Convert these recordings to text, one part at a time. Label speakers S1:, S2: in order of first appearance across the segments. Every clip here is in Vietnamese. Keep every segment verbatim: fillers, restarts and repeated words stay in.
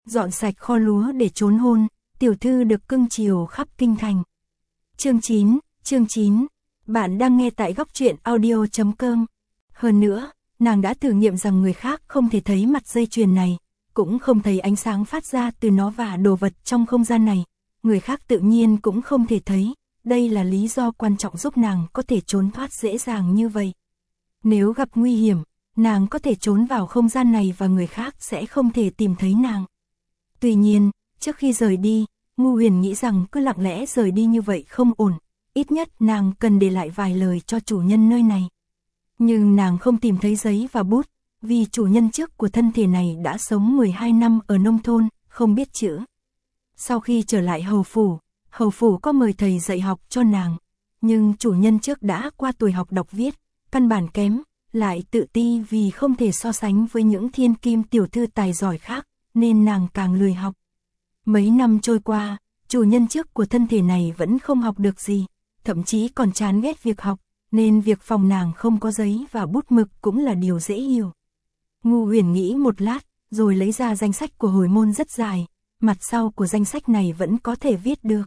S1: dọn sạch kho lúa để trốn hôn, tiểu thư được cưng chiều khắp kinh thành. Chương chín, chương chín. Bạn đang nghe tại góc truyện audio chấm com. Hơn nữa, nàng đã thử nghiệm rằng người khác không thể thấy mặt dây chuyền này, cũng không thấy ánh sáng phát ra từ nó và đồ vật trong không gian này. Người khác tự nhiên cũng không thể thấy, đây là lý do quan trọng giúp nàng có thể trốn thoát dễ dàng như vậy. Nếu gặp nguy hiểm, nàng có thể trốn vào không gian này và người khác sẽ không thể tìm thấy nàng. Tuy nhiên, trước khi rời đi, Ngu Huyền nghĩ rằng cứ lặng lẽ rời đi như vậy không ổn, ít nhất nàng cần để lại vài lời cho chủ nhân nơi này. Nhưng nàng không tìm thấy giấy và bút, vì chủ nhân trước của thân thể này đã sống mười hai năm ở nông thôn, không biết chữ. Sau khi trở lại hầu phủ, hầu phủ có mời thầy dạy học cho nàng, nhưng chủ nhân trước đã qua tuổi học đọc viết, căn bản kém, lại tự ti vì không thể so sánh với những thiên kim tiểu thư tài giỏi khác, nên nàng càng lười học. Mấy năm trôi qua, chủ nhân trước của thân thể này vẫn không học được gì, thậm chí còn chán ghét việc học, nên việc phòng nàng không có giấy và bút mực cũng là điều dễ hiểu. Ngu Huyền nghĩ một lát, rồi lấy ra danh sách của hồi môn rất dài, mặt sau của danh sách này vẫn có thể viết được.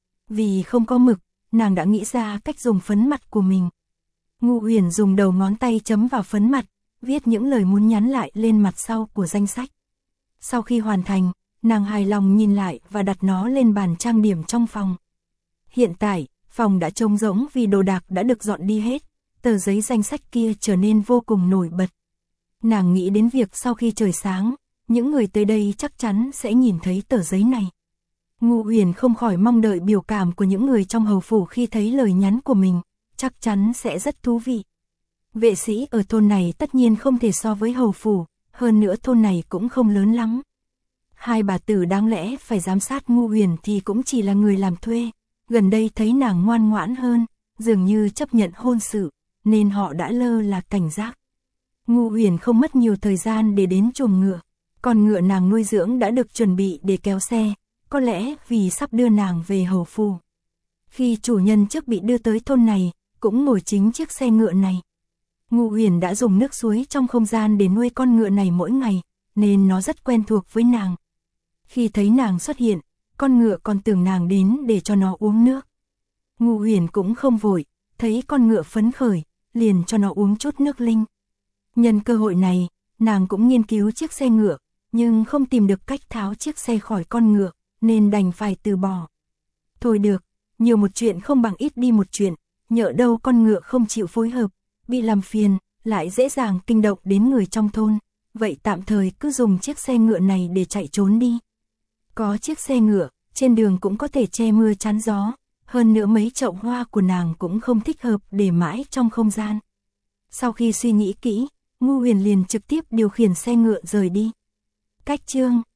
S1: Vì không có mực, nàng đã nghĩ ra cách dùng phấn mặt của mình. Ngu Huyền dùng đầu ngón tay chấm vào phấn mặt, viết những lời muốn nhắn lại lên mặt sau của danh sách. Sau khi hoàn thành, nàng hài lòng nhìn lại và đặt nó lên bàn trang điểm trong phòng. Hiện tại, phòng đã trống rỗng vì đồ đạc đã được dọn đi hết, tờ giấy danh sách kia trở nên vô cùng nổi bật. Nàng nghĩ đến việc sau khi trời sáng, những người tới đây chắc chắn sẽ nhìn thấy tờ giấy này. Ngu Huyền không khỏi mong đợi biểu cảm của những người trong hầu phủ khi thấy lời nhắn của mình, chắc chắn sẽ rất thú vị. Vệ sĩ ở thôn này tất nhiên không thể so với hầu phủ, hơn nữa thôn này cũng không lớn lắm. Hai bà tử đáng lẽ phải giám sát Ngu Huyền thì cũng chỉ là người làm thuê, gần đây thấy nàng ngoan ngoãn hơn, dường như chấp nhận hôn sự, nên họ đã lơ là cảnh giác. Ngu Huyền không mất nhiều thời gian để đến chuồng ngựa, con ngựa nàng nuôi dưỡng đã được chuẩn bị để kéo xe, có lẽ vì sắp đưa nàng về hầu phủ. Khi chủ nhân trước bị đưa tới thôn này, cũng ngồi chính chiếc xe ngựa này. Ngu Huyền đã dùng nước suối trong không gian để nuôi con ngựa này mỗi ngày, nên nó rất quen thuộc với nàng. Khi thấy nàng xuất hiện, con ngựa còn tưởng nàng đến để cho nó uống nước. Ngu Huyền cũng không vội, thấy con ngựa phấn khởi, liền cho nó uống chút nước linh. Nhân cơ hội này, nàng cũng nghiên cứu chiếc xe ngựa, nhưng không tìm được cách tháo chiếc xe khỏi con ngựa, nên đành phải từ bỏ. Thôi được, nhiều một chuyện không bằng ít đi một chuyện, nhỡ đâu con ngựa không chịu phối hợp, bị làm phiền, lại dễ dàng kinh động đến người trong thôn, vậy tạm thời cứ dùng chiếc xe ngựa này để chạy trốn đi. Có chiếc xe ngựa, trên đường cũng có thể che mưa chắn gió, hơn nữa mấy chậu hoa của nàng cũng không thích hợp để mãi trong không gian. Sau khi suy nghĩ kỹ, Ngu Huyền liền trực tiếp điều khiển xe ngựa rời đi. Cách chương